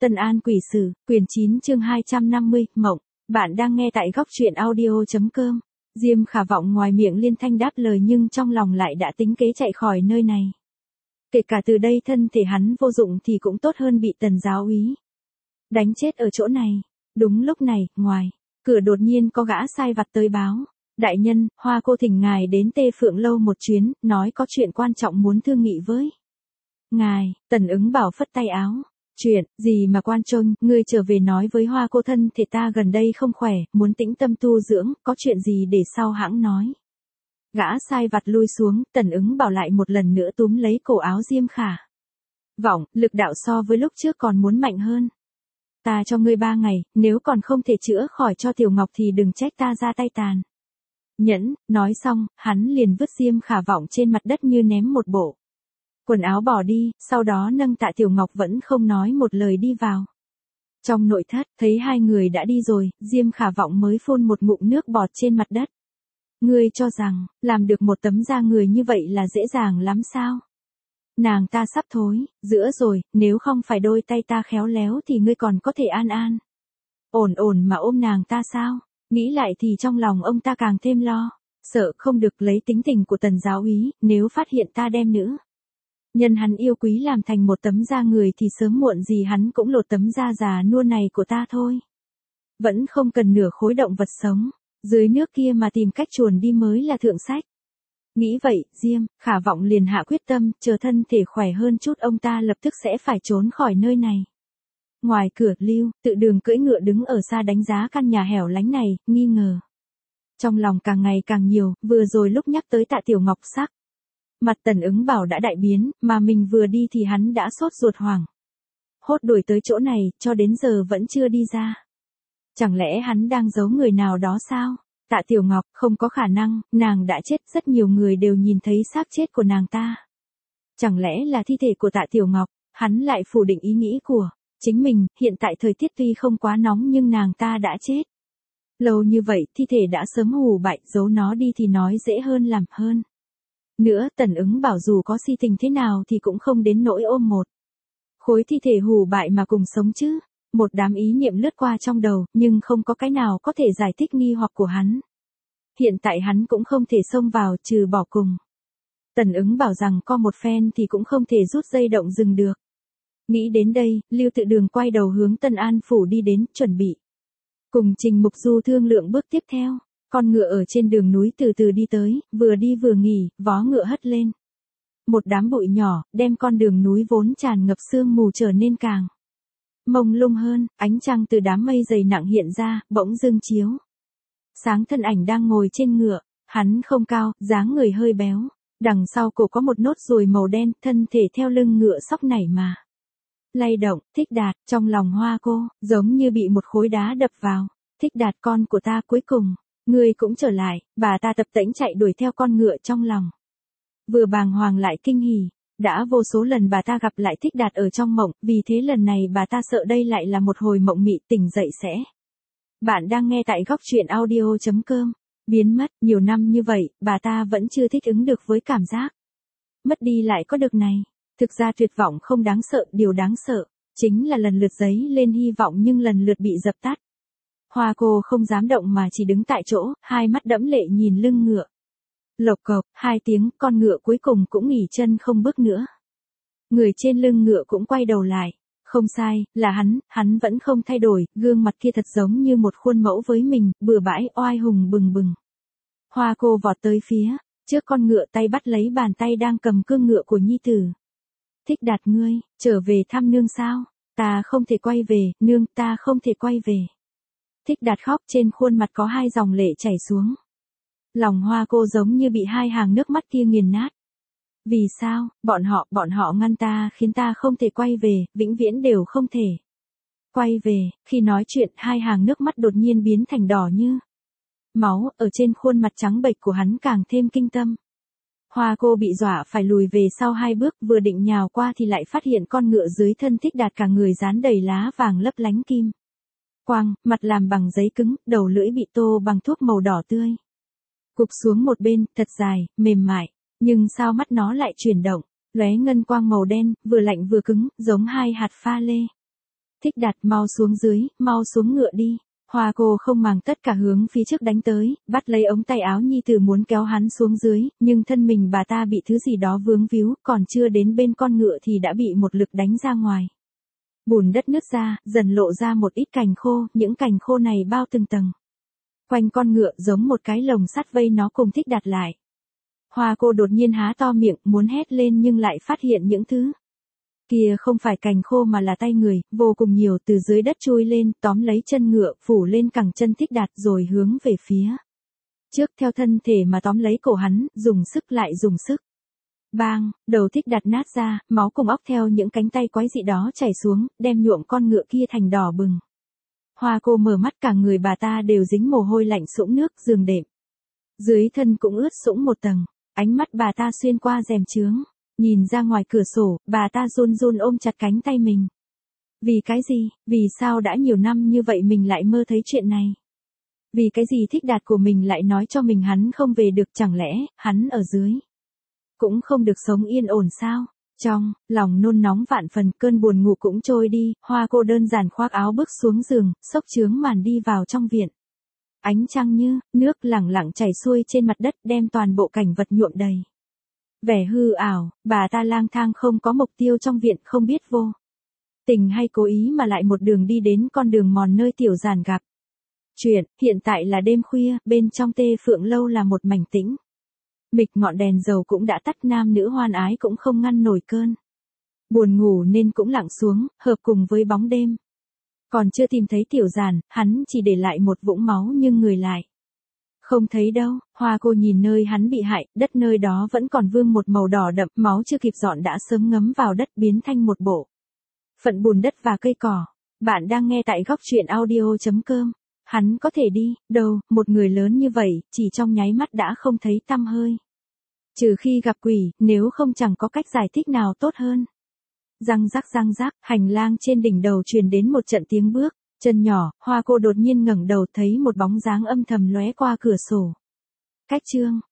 Tân An Quỷ Sử, quyển 9 chương 250, Mộng. Bạn đang nghe tại góc truyện audio.com. Diêm Khả Vọng ngoài miệng liên thanh đáp lời nhưng trong lòng lại đã tính kế chạy khỏi nơi này. Kể cả từ đây thân thể hắn vô dụng thì cũng tốt hơn bị Tần giáo úy đánh chết ở chỗ này. Đúng lúc này, ngoài cửa đột nhiên có gã sai vặt tới báo. Đại nhân, Hoa cô thỉnh ngài đến Tê Phượng Lâu một chuyến, nói có chuyện quan trọng muốn thương nghị với ngài. Tần Ứng Bảo phất tay áo. Chuyện gì mà quan trông, ngươi trở về nói với Hoa cô thân thể ta gần đây không khỏe, muốn tĩnh tâm tu dưỡng, có chuyện gì để sau hãng nói. Gã sai vặt lui xuống, Tần Ứng Bảo lại một lần nữa túm lấy cổ áo Diêm Khả Vọng, lực đạo so với lúc trước còn muốn mạnh hơn. Ta cho ngươi 3 ngày, nếu còn không thể chữa khỏi cho Tiểu Ngọc thì đừng trách ta ra tay tàn nhẫn. Nói xong, hắn liền vứt Diêm Khả Vọng trên mặt đất như ném một bộ quần áo bỏ đi, sau đó nâng Tạ Tiểu Ngọc vẫn không nói một lời đi vào trong nội thất. Thấy hai người đã đi rồi, Diêm Khả Vọng mới phun một ngụm nước bọt trên mặt đất. Ngươi cho rằng, làm được một tấm da người như vậy là dễ dàng lắm sao? Nàng ta sắp thối giữa rồi, nếu không phải đôi tay ta khéo léo thì ngươi còn có thể an ổn mà ôm nàng ta sao? Nghĩ lại thì trong lòng ông ta càng thêm lo, sợ không được lấy tính tình của Tần giáo úy, nếu phát hiện ta đem nữ nhân hắn yêu quý làm thành một tấm da người thì sớm muộn gì hắn cũng lột tấm da già nua này của ta thôi. Vẫn không cần nửa khối động vật sống dưới nước kia mà tìm cách chuồn đi mới là thượng sách. Nghĩ vậy, Diêm Khả Vọng liền hạ quyết tâm, chờ thân thể khỏe hơn chút ông ta lập tức sẽ phải trốn khỏi nơi này. Ngoài cửa, Lưu Tự Đường cưỡi ngựa đứng ở xa đánh giá căn nhà hẻo lánh này, nghi ngờ trong lòng càng ngày càng nhiều. Vừa rồi lúc nhắc tới Tạ Tiểu Ngọc sắc mặt Tần Ứng Bảo đã đại biến, mà mình vừa đi thì hắn đã sốt ruột hoảng hốt đuổi tới chỗ này, cho đến giờ vẫn chưa đi ra. Chẳng lẽ hắn đang giấu người nào đó sao? Tạ Tiểu Ngọc, không có khả năng, nàng đã chết, rất nhiều người đều nhìn thấy xác chết của nàng ta. Chẳng lẽ là thi thể của Tạ Tiểu Ngọc? Hắn lại phủ định ý nghĩ của chính mình. Hiện tại thời tiết tuy không quá nóng nhưng nàng ta đã chết lâu như vậy, thi thể đã sớm hủ bại, giấu nó đi thì nói dễ hơn làm hơn. Nữa, Tần Ứng Bảo dù có si tình thế nào thì cũng không đến nỗi ôm một khối thi thể hủ bại mà cùng sống chứ. Một đám ý niệm lướt qua trong đầu, nhưng không có cái nào có thể giải thích nghi hoặc của hắn. Hiện tại hắn cũng không thể xông vào, trừ bỏ cùng Tần Ứng Bảo rằng co một phen thì cũng không thể rút dây động rừng được. Nghĩ đến đây, Lưu Tự Đường quay đầu hướng Tân An Phủ đi đến, chuẩn bị cùng Trình Mục Du thương lượng bước tiếp theo. Con ngựa ở trên đường núi từ từ đi tới, vừa đi vừa nghỉ, vó ngựa hất lên một đám bụi nhỏ, đem con đường núi vốn tràn ngập sương mù trở nên càng mông lung hơn. Ánh trăng từ đám mây dày nặng hiện ra, bỗng dưng chiếu sáng thân ảnh đang ngồi trên ngựa. Hắn không cao, dáng người hơi béo, đằng sau cổ có một nốt ruồi màu đen, thân thể theo lưng ngựa sóc nảy mà lay động. Thích Đạt, trong lòng Hoa cô giống như bị một khối đá đập vào. Thích Đạt, con của ta, cuối cùng ngươi cũng trở lại. Bà ta tập tễnh chạy đuổi theo con ngựa, trong lòng vừa bàng hoàng lại kinh hỉ. Đã vô số lần bà ta gặp lại Thích Đạt ở trong mộng, vì thế lần này bà ta sợ đây lại là một hồi mộng mị, tỉnh dậy sẽ. Bạn đang nghe tại góc truyện audio.com. Biến mất nhiều năm như vậy, bà ta vẫn chưa thích ứng được với cảm giác mất đi lại có được này. Thực ra tuyệt vọng không đáng sợ, điều đáng sợ chính là lần lượt dấy lên hy vọng nhưng lần lượt bị dập tắt. Hoa cô không dám động mà chỉ đứng tại chỗ, hai mắt đẫm lệ nhìn lưng ngựa. Lộc cộc, 2 tiếng, con ngựa cuối cùng cũng nghỉ chân không bước nữa. Người trên lưng ngựa cũng quay đầu lại. Không sai, là hắn vẫn không thay đổi, gương mặt kia thật giống như một khuôn mẫu với mình, bừa bãi, oai hùng bừng bừng. Hoa cô vọt tới phía trước con ngựa, tay bắt lấy bàn tay đang cầm cương ngựa của nhi tử. Thích Đạt, ngươi trở về thăm nương sao? Ta không thể quay về, nương, ta không thể quay về. Thích Đạt khóc, trên khuôn mặt có 2 dòng lệ chảy xuống. Lòng Hoa cô giống như bị 2 hàng nước mắt kia nghiền nát. Vì sao? Bọn họ ngăn ta, khiến ta không thể quay về, vĩnh viễn đều không thể quay về. Khi nói chuyện, 2 hàng nước mắt đột nhiên biến thành đỏ như máu, ở trên khuôn mặt trắng bệch của hắn càng thêm kinh tâm. Hoa cô bị dọa phải lùi về sau 2 bước, vừa định nhào qua thì lại phát hiện con ngựa dưới thân Thích Đạt cả người dán đầy lá vàng lấp lánh kim quang, mặt làm bằng giấy cứng, đầu lưỡi bị tô bằng thuốc màu đỏ tươi. Cục xuống một bên, thật dài, mềm mại, nhưng sao mắt nó lại chuyển động, lóe ngân quang màu đen, vừa lạnh vừa cứng, giống 2 hạt pha lê. Thích Đạt, mau xuống dưới, mau xuống ngựa đi. Hoa cô không màng tất cả hướng phía trước đánh tới, bắt lấy ống tay áo nhi tử muốn kéo hắn xuống dưới, nhưng thân mình bà ta bị thứ gì đó vướng víu, còn chưa đến bên con ngựa thì đã bị một lực đánh ra ngoài. Bùn đất nứt ra, dần lộ ra một ít cành khô, những cành khô này bao từng tầng. Quanh con ngựa giống một cái lồng sắt vây nó cùng Thích Đạt lại. Hoa cô đột nhiên há to miệng, muốn hét lên nhưng lại phát hiện những thứ kia không phải cành khô mà là tay người, vô cùng nhiều từ dưới đất chui lên, tóm lấy chân ngựa, phủ lên cẳng chân Thích Đạt rồi hướng về phía trước theo thân thể mà tóm lấy cổ hắn, dùng sức lại dùng sức. Bang, đầu Thích Đạt nát ra, máu cùng óc theo những cánh tay quái dị đó chảy xuống, đem nhuộm con ngựa kia thành đỏ bừng. Hoa cô mở mắt, cả người bà ta đều dính mồ hôi lạnh sũng nước, giường đệm dưới thân cũng ướt sũng một tầng, ánh mắt bà ta xuyên qua rèm chướng. Nhìn ra ngoài cửa sổ, bà ta run run ôm chặt cánh tay mình. Vì cái gì, vì sao đã nhiều năm như vậy mình lại mơ thấy chuyện này? Vì cái gì Thích Đạt của mình lại nói cho mình hắn không về được, chẳng lẽ, hắn ở dưới cũng không được sống yên ổn sao? Trong lòng nôn nóng vạn phần, cơn buồn ngủ cũng trôi đi, Hoa cô đơn giản khoác áo bước xuống giường, xốc chướng màn đi vào trong viện. Ánh trăng như nước lẳng lặng chảy xuôi trên mặt đất, đem toàn bộ cảnh vật nhuộm đầy vẻ hư ảo. Bà ta lang thang không có mục tiêu trong viện, không biết vô tình hay cố ý mà lại một đường đi đến con đường mòn nơi Tiểu Giản gặp chuyện. Hiện tại là đêm khuya, bên trong Tê Phượng lâu là một mảnh tĩnh mịch, ngọn đèn dầu cũng đã tắt, nam nữ hoan ái cũng không ngăn nổi cơn buồn ngủ nên cũng lặng xuống, hợp cùng với bóng đêm. Còn chưa tìm thấy Tiểu Giản, hắn chỉ để lại một vũng máu nhưng người lại không thấy đâu. Hoa cô nhìn nơi hắn bị hại, đất nơi đó vẫn còn vương một màu đỏ đậm, máu chưa kịp dọn đã sớm ngấm vào đất, biến thành một bộ phận bùn đất và cây cỏ. Bạn đang nghe tại góc truyện audio.com. Hắn có thể đi đâu, một người lớn như vậy, chỉ trong nháy mắt đã không thấy tăm hơi. Trừ khi gặp quỷ, nếu không chẳng có cách giải thích nào tốt hơn. Răng rắc, hành lang trên đỉnh đầu truyền đến một trận tiếng bước. Chân nhỏ, Hoa cô đột nhiên ngẩng đầu thấy một bóng dáng âm thầm lóe qua cửa sổ. Cách chương